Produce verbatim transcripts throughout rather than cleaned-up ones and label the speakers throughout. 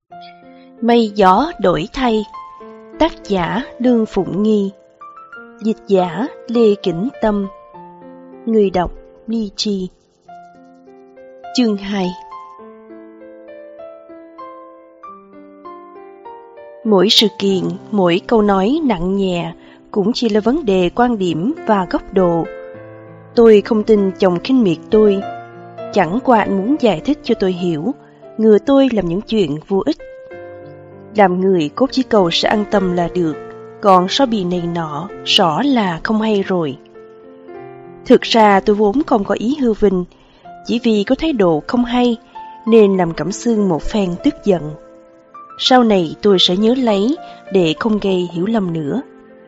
Speaker 1: Mây gió đổi thay. Tác giả Lương Phụng Nghi. Dịch giả Lê Kỉnh Tâm. Người đọc Ly Chi. Chương hai. Mỗi sự kiện, mỗi câu nói nặng nhẹ cũng chỉ là vấn đề quan điểm và góc độ. Tôi không tin chồng khinh miệt tôi. Chẳng qua anh muốn giải thích cho tôi hiểu, ngừa tôi làm những chuyện vô ích. Làm người cốt chỉ cầu sẽ an tâm là được, còn so bì này nọ, rõ là không hay rồi. Thực ra tôi vốn không có ý hư vinh, chỉ vì có thái độ không hay, nên làm Cẩm Sương một phen tức giận. Sau này tôi sẽ nhớ lấy, để không gây hiểu lầm nữa.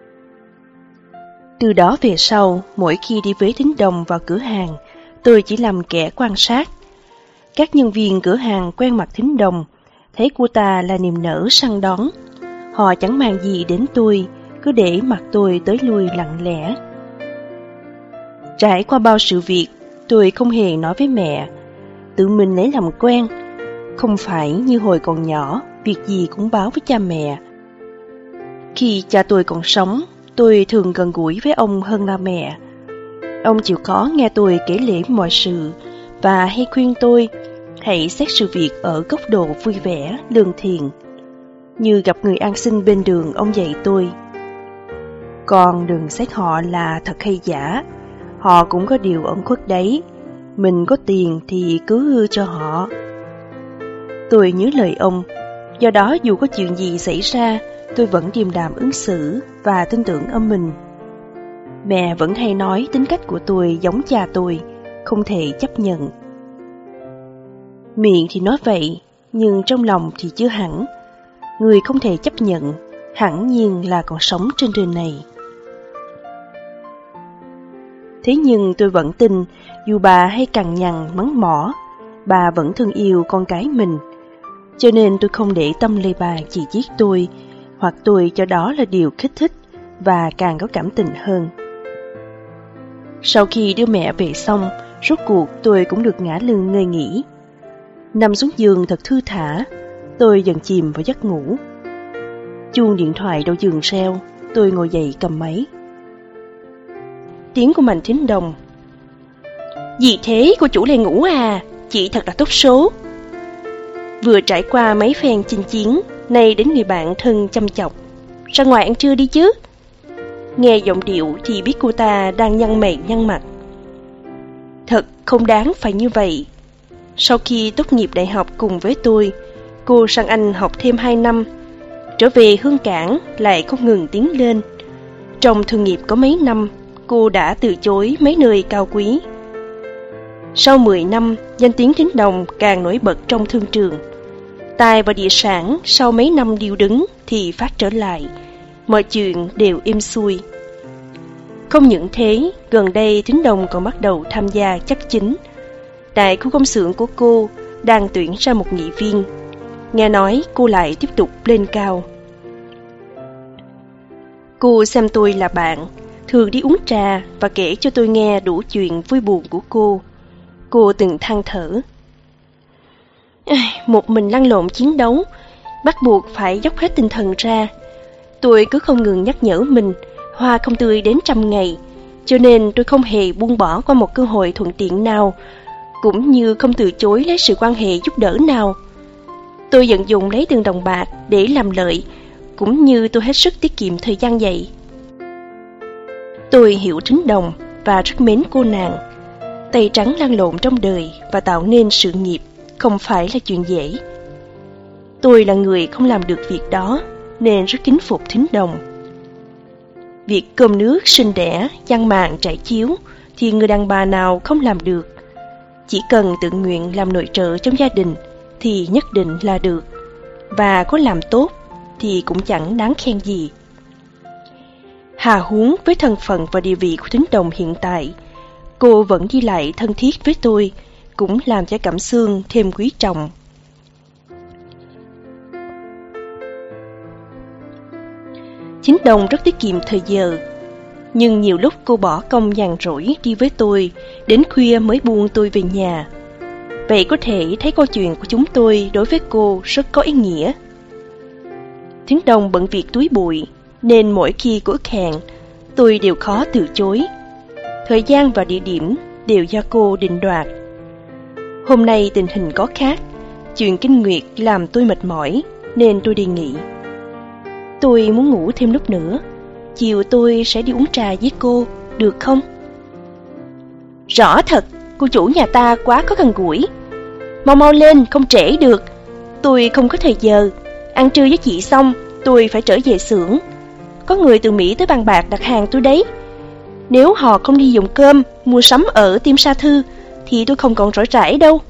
Speaker 1: Từ đó về sau, mỗi khi đi với Thính Đồng vào cửa hàng, tôi chỉ làm kẻ quan sát. Các nhân viên cửa hàng quen mặt Thính Đồng, thấy cô ta là niềm nở săn đón. Họ chẳng màng gì đến tôi, cứ để mặc tôi tới lui lặng lẽ. Trải qua bao sự việc, tôi không hề nói với mẹ. Tự mình lấy làm quen. Không phải như hồi còn nhỏ, việc gì cũng báo với cha mẹ. Khi cha tôi còn sống, tôi thường gần gũi với ông hơn là mẹ. Ông chịu khó nghe tôi kể lể mọi sự, và hay khuyên tôi hãy xét sự việc ở góc độ vui vẻ, lương thiện. Như gặp người ăn xin bên đường, ông dạy tôi: con đừng xét họ là thật hay giả, họ cũng có điều ẩn khuất đấy. Mình có tiền thì cứ hư cho họ. Tôi nhớ lời ông, do đó dù có chuyện gì xảy ra, tôi vẫn điềm đạm ứng xử và tin tưởng ở mình. Mẹ vẫn hay nói tính cách của tôi giống cha tôi, không thể chấp nhận. Miệng thì nói vậy, nhưng trong lòng thì chưa hẳn. Người không thể chấp nhận, hẳn nhiên là còn sống trên đời này. Thế nhưng tôi vẫn tin, dù bà hay cằn nhằn mắng mỏ, bà vẫn thương yêu con cái mình. Cho nên tôi không để tâm lời bà chỉ trích tôi, hoặc tôi cho đó là điều kích thích, và càng có cảm tình hơn. Sau khi đưa mẹ về xong, rốt cuộc tôi cũng được ngả lưng ngơi nghỉ. Nằm xuống giường thật thư thả, tôi dần chìm vào giấc ngủ. Chuông điện thoại đầu giường reo, tôi ngồi dậy cầm máy. Tiếng của Mạnh Thính Đồng. Gì thế, cô chủ lên ngủ à? Chị thật là tốt số. Vừa trải qua mấy phen chinh chiến, nay đến người bạn thân chăm chọc. Ra ngoài ăn trưa đi chứ. Nghe giọng điệu thì biết cô ta đang nhăn mày nhăn mặt. Thật không đáng phải như vậy. Sau khi tốt nghiệp đại học cùng với tôi, cô sang Anh học thêm hai năm. Trở về Hương Cảng lại không ngừng tiến lên. Trong thương nghiệp có mấy năm, cô đã từ chối mấy nơi cao quý. Sau mười năm, danh tiếng Thính Đồng càng nổi bật trong thương trường. Tài và địa sản sau mấy năm điêu đứng thì phát trở lại. Mọi chuyện đều êm xuôi. Không những thế, gần đây Thính Đồng còn bắt đầu tham gia chắc chính. Tại khu công xưởng của cô đang tuyển ra một nghị viên. Nghe nói cô lại tiếp tục lên cao. Cô xem tôi là bạn, thường đi uống trà và kể cho tôi nghe đủ chuyện vui buồn của cô. Cô từng than thở: một mình lăn lộn chiến đấu, bắt buộc phải dốc hết tinh thần ra. Tôi cứ không ngừng nhắc nhở mình, hoa không tươi đến trăm ngày, cho nên tôi không hề buông bỏ qua một cơ hội thuận tiện nào, cũng như không từ chối lấy sự quan hệ giúp đỡ nào. Tôi vận dụng lấy từng đồng bạc để làm lợi, cũng như tôi hết sức tiết kiệm thời gian vậy. Tôi hiểu Thính Đồng và rất mến cô nàng. Tay trắng lăn lộn trong đời và tạo nên sự nghiệp không phải là chuyện dễ. Tôi là người không làm được việc đó, nên rất kính phục Thính Đồng. Việc cơm nước, sinh đẻ, chăn màn, trải chiếu thì người đàn bà nào không làm được. Chỉ cần tự nguyện làm nội trợ trong gia đình thì nhất định là được. Và có làm tốt thì cũng chẳng đáng khen gì. Hà huống với thân phận và địa vị của Thính Đồng hiện tại, cô vẫn đi lại thân thiết với tôi, cũng làm cho Cẩm Sương thêm quý trọng. Thính Đồng rất tiết kiệm thời giờ, nhưng nhiều lúc cô bỏ công nhàn rỗi đi với tôi, đến khuya mới buông tôi về nhà. Vậy có thể thấy câu chuyện của chúng tôi đối với cô rất có ý nghĩa. Thính Đông bận việc túi bụi, nên mỗi khi có ước hẹn, tôi đều khó từ chối. Thời gian và địa điểm đều do cô định đoạt. Hôm nay tình hình có khác, chuyện kinh nguyệt làm tôi mệt mỏi, nên tôi đề nghị. Tôi muốn ngủ thêm lúc nữa, chiều tôi sẽ đi uống trà với cô, được không? Rõ thật, cô chủ nhà ta quá có gần gũi. Mau mau lên, không trễ được. Tôi không có thời giờ, ăn trưa với chị xong, tôi phải trở về xưởng. Có người từ Mỹ tới bàn bạc đặt hàng tôi đấy. Nếu họ không đi dùng cơm, mua sắm ở Tim Sa Thư, thì tôi không còn rỗi rãi đâu.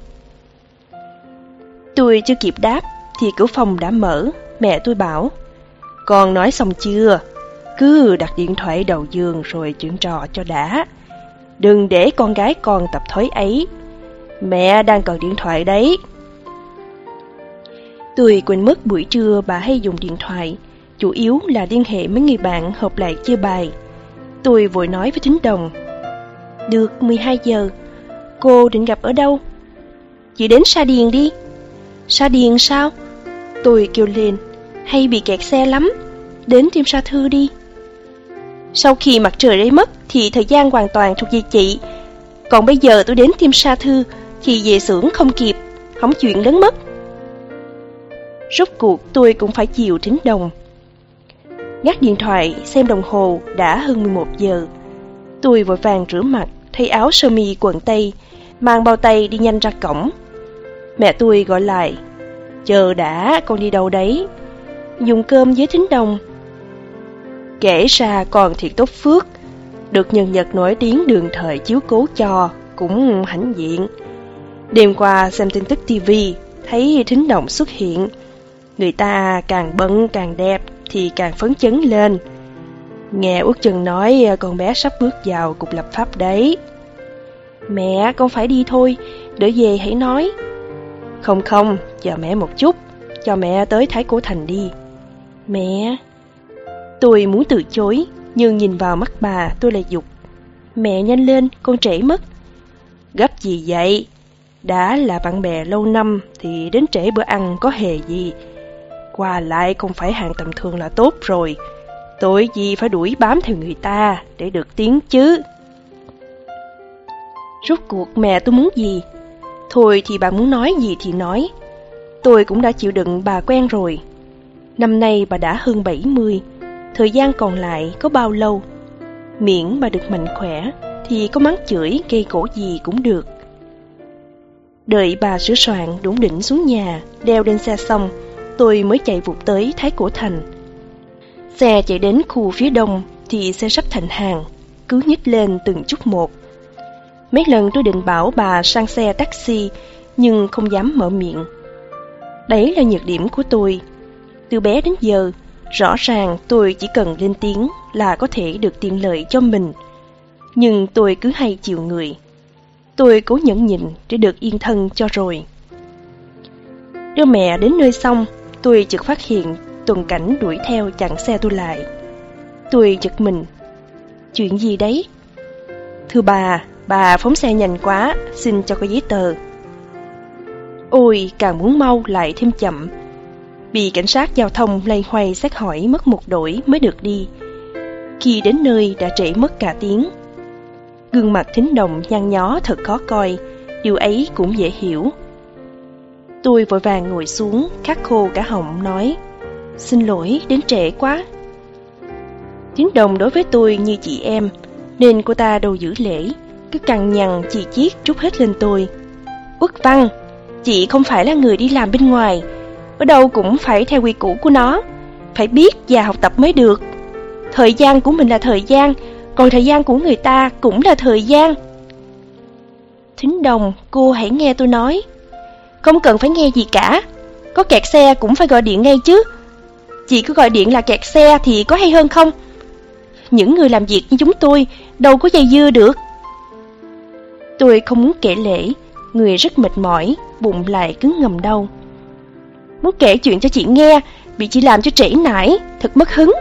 Speaker 1: Tôi chưa kịp đáp, thì cửa phòng đã mở. Mẹ tôi bảo, con nói xong chưa? Cứ đặt điện thoại đầu giường rồi chuyện trò cho đã. Đừng để con gái con tập thói ấy. Mẹ đang cần điện thoại đấy. Tôi quên mất buổi trưa bà hay dùng điện thoại, chủ yếu là liên hệ mấy người bạn họp lại chơi bài. Tôi vội nói với Thính Đồng, được mười hai giờ, cô định gặp ở đâu? Chị đến Sa Điền đi. Sa Điền sao? Tôi kêu lên, hay bị kẹt xe lắm, đến Tim Sa Thư đi. Sau khi mặt trời lấy mất thì thời gian hoàn toàn thuộc về chị. Còn bây giờ tôi đến Tim Sa Thư thì về xưởng không kịp, hỏng chuyện lớn mất. Rốt cuộc tôi cũng phải chiều Thính Đồng. Ngắt điện thoại, xem đồng hồ đã hơn mười một giờ. Tôi vội vàng rửa mặt, thay áo sơ mi quần tây, mang bao tay đi nhanh ra cổng. Mẹ tôi gọi lại, chờ đã, con đi đâu đấy? Dùng cơm với Thính Đồng. Kể ra còn thiệt tốt phước, được nhân vật nổi tiếng đường thời chiếu cố cho, cũng hãnh diện. Đêm qua xem tin tức tivi, thấy Thính Đồng xuất hiện. Người ta càng bận càng đẹp thì càng phấn chấn lên. Nghe Út Chừng nói con bé sắp bước vào cục lập pháp đấy. Mẹ, con phải đi thôi, đợi về hãy nói. Không không, chờ mẹ một chút, cho mẹ tới Thái Cổ Thành đi. Mẹ... Tôi muốn từ chối, nhưng nhìn vào mắt bà tôi lại giục. Mẹ nhanh lên, con trễ mất. Gấp gì vậy? Đã là bạn bè lâu năm thì đến trễ bữa ăn có hề gì. Qua lại không phải hạng tầm thường là tốt rồi. Tội gì phải đuổi bám theo người ta để được tiếng chứ. Rốt cuộc mẹ tôi muốn gì? Thôi thì bà muốn nói gì thì nói. Tôi cũng đã chịu đựng bà quen rồi. Năm nay bà đã hơn bảy mươi. Thời gian còn lại có bao lâu? Miễn bà được mạnh khỏe thì có mắng chửi gây gổ gì cũng được. Đợi bà sửa soạn đủ đỉnh xuống nhà, đeo lên xe xong, tôi mới chạy vụt tới Thái Cổ Thành. Xe chạy đến khu phía đông thì xe sắp thành hàng, cứ nhích lên từng chút một. Mấy lần tôi định bảo bà sang xe taxi, nhưng không dám mở miệng. Đấy là nhược điểm của tôi. Từ bé đến giờ, rõ ràng tôi chỉ cần lên tiếng là có thể được tiện lợi cho mình. Nhưng tôi cứ hay chiều người. Tôi cố nhẫn nhịn để được yên thân cho rồi. Đưa mẹ đến nơi xong, tôi chợt phát hiện Tuần Cảnh đuổi theo chặn xe tôi lại. Tôi giật mình. Chuyện gì đấy? Thưa bà, bà phóng xe nhanh quá, xin cho có giấy tờ. Ôi, càng muốn mau lại thêm chậm. Bị cảnh sát giao thông lay hoay xét hỏi mất một đổi mới được đi. Khi đến nơi đã trễ mất cả tiếng. Gương mặt Thính Đồng nhăn nhó thật khó coi, điều ấy cũng dễ hiểu. Tôi vội vàng ngồi xuống, khát khô cả họng nói, xin lỗi, đến trễ quá. Thính Đồng đối với tôi như chị em, nên cô ta đâu giữ lễ, cứ cằn nhằn chỉ chiết trút hết lên tôi. Uất Văn, chị không phải là người đi làm bên ngoài, ở đâu cũng phải theo quy củ của nó, phải biết và học tập mới được. Thời gian của mình là thời gian, còn thời gian của người ta cũng là thời gian. Thính Đồng, cô hãy nghe tôi nói. Không cần phải nghe gì cả, có kẹt xe cũng phải gọi điện ngay chứ. Chị cứ gọi điện là kẹt xe thì có hay hơn không? Những người làm việc như chúng tôi đâu có dây dưa được. Tôi không muốn kể lể, người rất mệt mỏi, bụng lại cứ ngầm đau. Muốn kể chuyện cho chị nghe, bị chị làm cho trễ nải, thật mất hứng.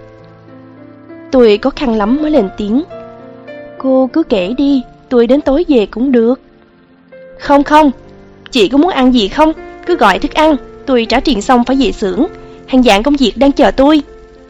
Speaker 1: Tôi khó khăn lắm mới lên tiếng. Cô cứ kể đi, tôi đến tối về cũng được. Không không, Chị có muốn ăn gì không? Cứ gọi thức ăn, tôi trả tiền xong phải về xưởng. Hàng vạn công việc đang chờ tôi.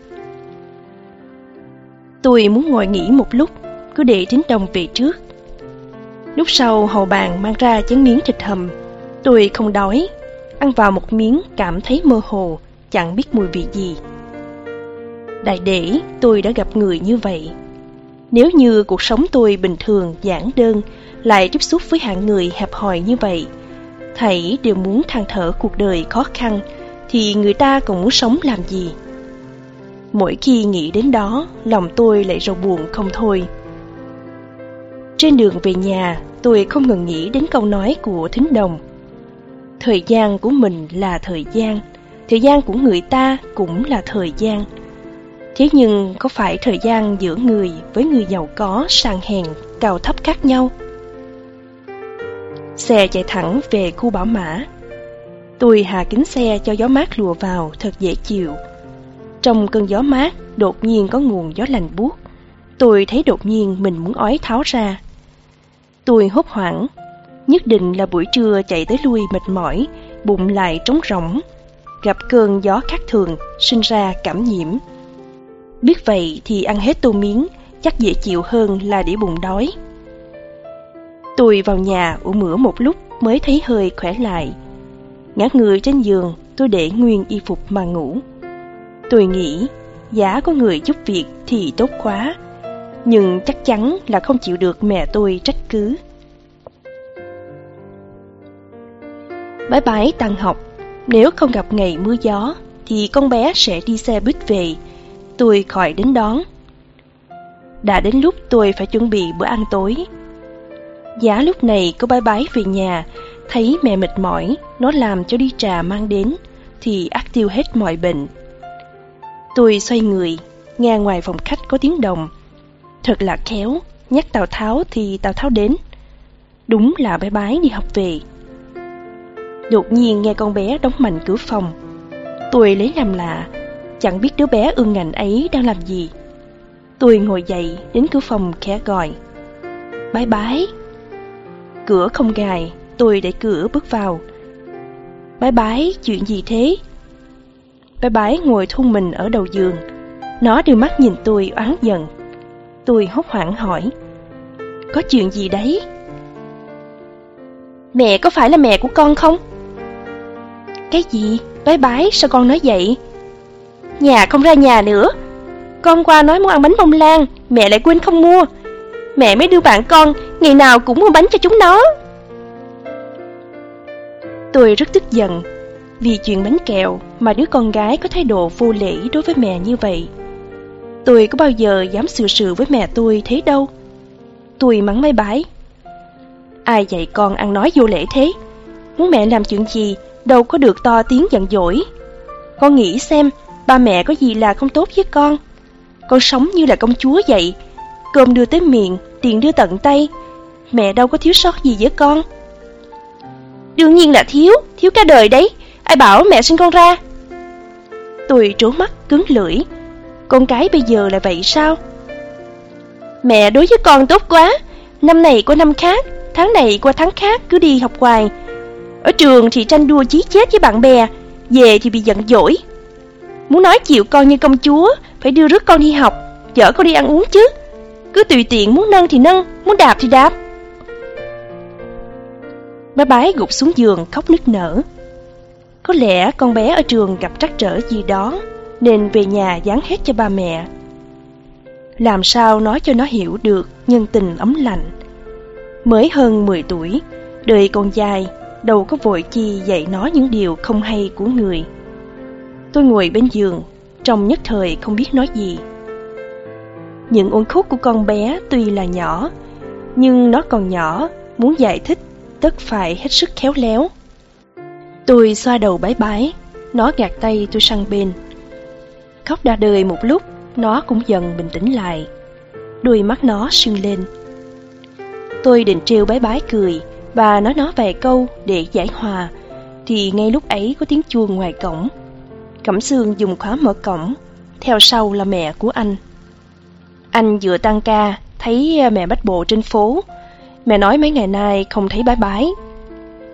Speaker 1: Tôi muốn ngồi nghỉ một lúc, cứ để Thính Đồng về trước. Lúc sau hầu bàn mang ra chén miếng thịt hầm. Tôi không đói, ăn vào một miếng cảm thấy mơ hồ, chẳng biết mùi vị gì. Đại để tôi đã gặp người như vậy. Nếu như cuộc sống tôi bình thường, giản đơn, lại tiếp xúc với hạng người hẹp hòi như vậy, thảy đều muốn than thở cuộc đời khó khăn, thì người ta còn muốn sống làm gì? Mỗi khi nghĩ đến đó, lòng tôi lại rầu buồn không thôi. Trên đường về nhà, tôi không ngừng nghĩ đến câu nói của Thính Đồng. Thời gian của mình là thời gian, thời gian của người ta cũng là thời gian. Thế nhưng có phải thời gian giữa người với người giàu có, sang hèn, cao thấp khác nhau? Xe chạy thẳng về khu bảo mã. Tôi hạ kính xe cho gió mát lùa vào thật dễ chịu. Trong cơn gió mát, đột nhiên có nguồn gió lạnh buốt. Tôi thấy đột nhiên mình muốn ói tháo ra. Tôi hốt hoảng, nhất định là buổi trưa chạy tới lui mệt mỏi, bụng lại trống rỗng. Gặp cơn gió khác thường, sinh ra cảm nhiễm. Biết vậy thì ăn hết tô miếng, chắc dễ chịu hơn là để bụng đói. Tôi vào nhà ủ mửa một lúc mới thấy hơi khỏe lại. Ngã người trên giường, tôi để nguyên y phục mà ngủ. Tôi nghĩ, giá có người giúp việc thì tốt quá, nhưng chắc chắn là không chịu được mẹ tôi trách cứ. Bái bái tan học, nếu không gặp ngày mưa gió thì con bé sẽ đi xe buýt về, tôi khỏi đến đón. Đã đến lúc tôi phải chuẩn bị bữa ăn tối. Giá lúc này có bái bái về nhà, thấy mẹ mệt mỏi, nó làm cho đi trà mang đến, thì ắt tiêu hết mọi bệnh. Tôi xoay người, nghe ngoài phòng khách có tiếng động. Thật là khéo, nhắc Tào Tháo thì Tào Tháo đến. Đúng là bái bái đi học về. Đột nhiên nghe con bé đóng mạnh cửa phòng. Tôi lấy làm lạ, chẳng biết đứa bé ương ngạnh ấy đang làm gì. Tôi ngồi dậy đến cửa phòng khẽ gọi, bái bái. Cửa không gài, tôi đẩy cửa bước vào. Bái bái, chuyện gì thế? Bái bái ngồi thun mình ở đầu giường. Nó đưa mắt nhìn tôi oán giận. Tôi hốt hoảng hỏi, có chuyện gì đấy? Mẹ có phải là mẹ của con không? Cái gì? Bái bái, sao con nói vậy? Nhà không ra nhà nữa. Con qua nói muốn ăn bánh bông lan, mẹ lại quên không mua. Mẹ mới đưa bạn con, ngày nào cũng mua bánh cho chúng nó. Tôi rất tức giận, vì chuyện bánh kẹo mà đứa con gái có thái độ vô lễ đối với mẹ như vậy. Tôi có bao giờ dám xử sự với mẹ tôi thế đâu. Tôi mắng bái bái, ai dạy con ăn nói vô lễ thế? Muốn mẹ làm chuyện gì đâu có được to tiếng giận dỗi. Con nghĩ xem, ba mẹ có gì là không tốt với con. Con sống như là công chúa vậy, cơm đưa tới miệng, tiền đưa tận tay. Mẹ đâu có thiếu sót gì với con. Đương nhiên là thiếu, thiếu cả đời đấy. Ai bảo mẹ sinh con ra? Tôi trố mắt cứng lưỡi. Con cái bây giờ là vậy sao? Mẹ đối với con tốt quá. Năm này qua năm khác, tháng này qua tháng khác, cứ đi học hoài. Ở trường thì tranh đua chí chết với bạn bè, về thì bị giận dỗi. Muốn nói chịu con như công chúa, phải đưa rước con đi học, chở con đi ăn uống chứ. Cứ tùy tiện, muốn nâng thì nâng, muốn đạp thì đạp. Bái bái gục xuống giường khóc nức nở. Có lẽ con bé ở trường gặp trắc trở gì đó, nên về nhà giáng hết cho ba mẹ. Làm sao nói cho nó hiểu được nhân tình ấm lạnh. Mới hơn mười tuổi, đời còn dài, đâu có vội chi dạy nó những điều không hay của người. Tôi ngồi bên giường, trong nhất thời không biết nói gì. Những uẩn khúc của con bé tuy là nhỏ, nhưng nó còn nhỏ, muốn giải thích tất phải hết sức khéo léo. Tôi xoa đầu bái bái, nó gạt tay tôi sang bên. Khóc đã đời một lúc, nó cũng dần bình tĩnh lại. Đôi mắt nó sưng lên. Tôi định trêu bái bái cười và nói nó vài câu để giải hòa, thì ngay lúc ấy có tiếng chuông ngoài cổng. Cẩm Sương dùng khóa mở cổng, theo sau là mẹ của anh. Anh vừa tăng ca, thấy mẹ bách bộ trên phố. Mẹ nói mấy ngày nay không thấy bái bái.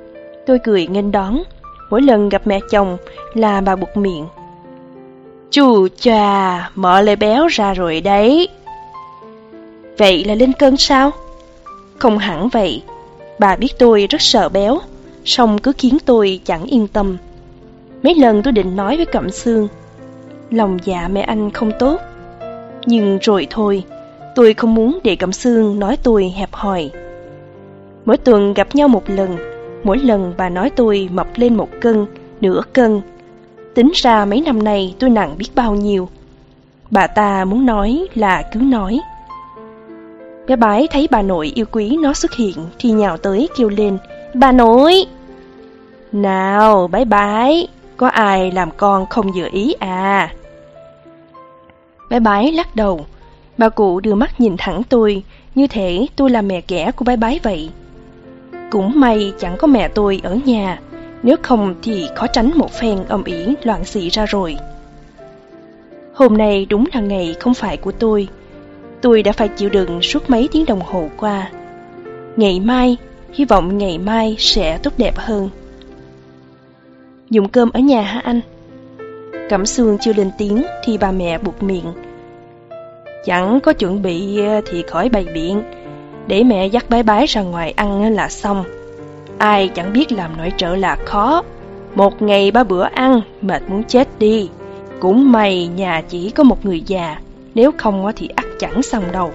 Speaker 1: Tôi cười nghênh đón. Mỗi lần gặp mẹ chồng là bà buột miệng: "Chù chà, mợ lại béo ra rồi đấy." Vậy là lên cân sao? Không hẳn vậy. Bà biết tôi rất sợ béo, song cứ khiến tôi chẳng yên tâm. Mấy lần tôi định nói với Cẩm Sương: "Lòng dạ mẹ anh không tốt." Nhưng rồi thôi, tôi không muốn để Cẩm Sương nói tôi hẹp hòi. Mỗi tuần gặp nhau một lần, mỗi lần bà nói tôi mập lên một cân, nửa cân. Tính ra mấy năm nay tôi nặng biết bao nhiêu. Bà ta muốn nói là cứ nói. Bé Bái thấy bà nội yêu quý nó xuất hiện thì nhào tới kêu lên: "Bà nội!" "Nào Bái Bái, có ai làm con không vừa ý à?" Bái Bái lắc đầu. Bà cụ đưa mắt nhìn thẳng tôi, như thể tôi là mẹ ghẻ của Bái Bái vậy. Cũng may chẳng có mẹ tôi ở nhà, nếu không thì khó tránh một phen ầm ĩ loạn xị ra rồi. Hôm nay đúng là ngày không phải của tôi. Tôi đã phải chịu đựng suốt mấy tiếng đồng hồ qua. Ngày mai, hy vọng ngày mai sẽ tốt đẹp hơn. "Dùng cơm ở nhà hả anh?" Cẩm Sương chưa lên tiếng thì bà mẹ buột miệng: "Chẳng có chuẩn bị thì khỏi bày biện, để mẹ dắt Bái Bái ra ngoài ăn là xong. Ai chẳng biết làm nội trợ là khó. Một ngày ba bữa ăn, mệt muốn chết đi. Cũng may nhà chỉ có một người già, nếu không thì ắt chẳng xong đâu."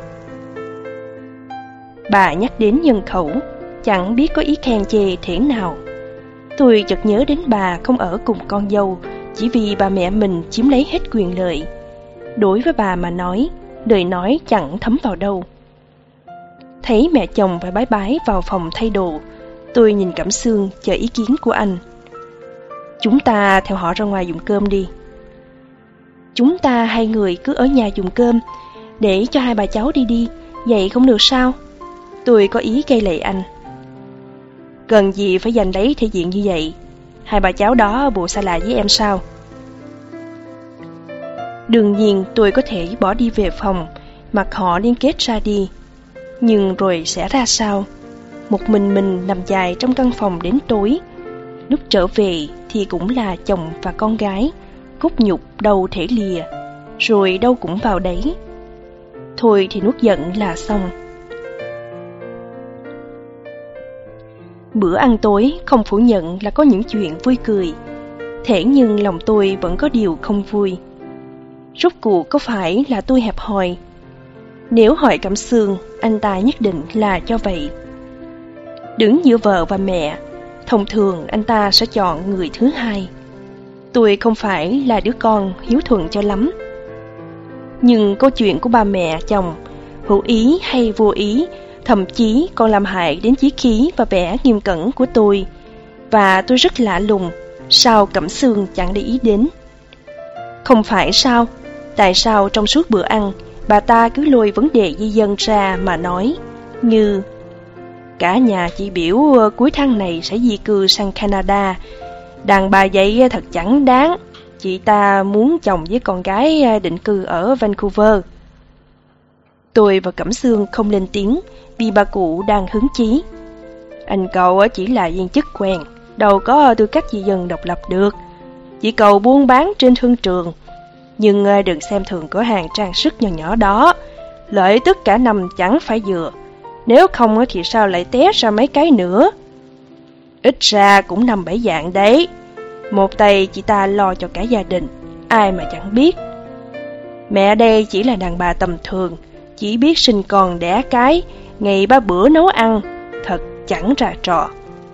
Speaker 1: Bà nhắc đến nhân khẩu, chẳng biết có ý khen chê thế nào. Tôi chợt nhớ đến bà không ở cùng con dâu, chỉ vì bà mẹ mình chiếm lấy hết quyền lợi. Đối với bà mà nói, lời nói chẳng thấm vào đâu. Thấy mẹ chồng và Bái Bái vào phòng thay đồ, tôi nhìn Cẩm Sương chờ ý kiến của anh. "Chúng ta theo họ ra ngoài dùng cơm đi." "Chúng ta hai người cứ ở nhà dùng cơm, để cho hai bà cháu đi đi, vậy không được sao?" Tôi có ý gây lệ anh. "Cần gì phải giành lấy thể diện như vậy? Hai bà cháu đó bộ xa lạ với em sao?" Đương nhiên tôi có thể bỏ đi về phòng, mặc họ liên kết ra đi. Nhưng rồi sẽ ra sao? Một mình mình nằm dài trong căn phòng đến tối. Lúc trở về thì cũng là chồng và con gái, cốt nhục đâu thể lìa, rồi đâu cũng vào đấy. Thôi thì nuốt giận là xong. Bữa ăn tối không phủ nhận là có những chuyện vui cười, thế nhưng lòng tôi vẫn có điều không vui. Rốt cuộc có phải là tôi hẹp hòi? Nếu hỏi Cẩm Sương, anh ta nhất định là cho vậy. Đứng giữa vợ và mẹ, thông thường anh ta sẽ chọn người thứ hai. Tôi không phải là đứa con hiếu thuận cho lắm. Nhưng câu chuyện của ba mẹ chồng, hữu ý hay vô ý, thậm chí còn làm hại đến chí khí và vẻ nghiêm cẩn của tôi. Và tôi rất lạ lùng, sao Cẩm Sương chẳng để ý đến? Không phải sao? Tại sao trong suốt bữa ăn, bà ta cứ lôi vấn đề di dân ra mà nói, như cả nhà chị biểu cuối tháng này sẽ di cư sang Canada. Đàn bà vậy thật chẳng đáng. Chị ta muốn chồng với con gái định cư ở Vancouver. Tôi và Cẩm Sương không lên tiếng vì bà cụ đang hứng chí. Anh cậu chỉ là viên chức quen, đâu có tư cách di dân độc lập được. Chị cậu buôn bán trên thương trường. Nhưng đừng xem thường cửa hàng trang sức nhỏ nhỏ đó. Lợi tức cả năm chẳng phải vừa. Nếu không thì sao lại té ra mấy cái nữa? Ít ra cũng năm bảy dạng đấy. Một tay chị ta lo cho cả gia đình, ai mà chẳng biết. Mẹ đây chỉ là đàn bà tầm thường, chỉ biết sinh con đẻ cái, ngày ba bữa nấu ăn, thật chẳng ra trò.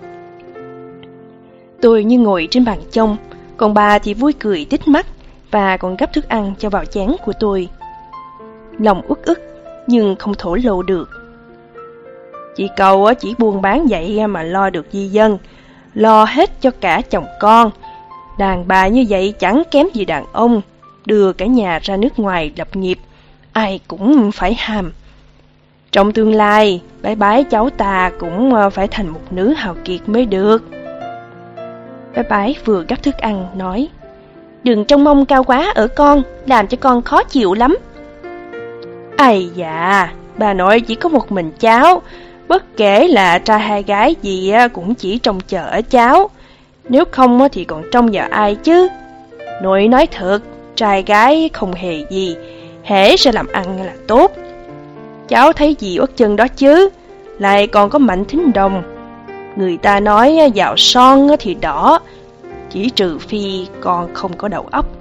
Speaker 1: Tôi như ngồi trên bàn trông, còn bà thì vui cười tít mắt và còn gắp thức ăn cho vào chén của tôi. Lòng uất ức nhưng không thổ lộ được. Chị cậu chỉ buôn bán vậy mà lo được di dân, lo hết cho cả chồng con. Đàn bà như vậy chẳng kém gì đàn ông, đưa cả nhà ra nước ngoài lập nghiệp, ai cũng phải ham. Trong tương lai, bái bái cháu ta cũng phải thành một nữ hào kiệt mới được. Bái bái vừa gắp thức ăn nói, đừng trông mong cao quá ở con, làm cho con khó chịu lắm. Ây dạ, bà nội chỉ có một mình cháu, Bất kể là trai hay gái gì cũng chỉ trông chờ ở cháu. Nếu không thì còn trông vào ai chứ? Nội nói thật, trai gái không hề gì, hễ sẽ làm ăn là tốt. Cháu thấy gì uất chân đó chứ, lại còn có Mạnh Thính Đồng. Người ta nói giàu son thì đỏ, chỉ trừ phi con không có đầu óc.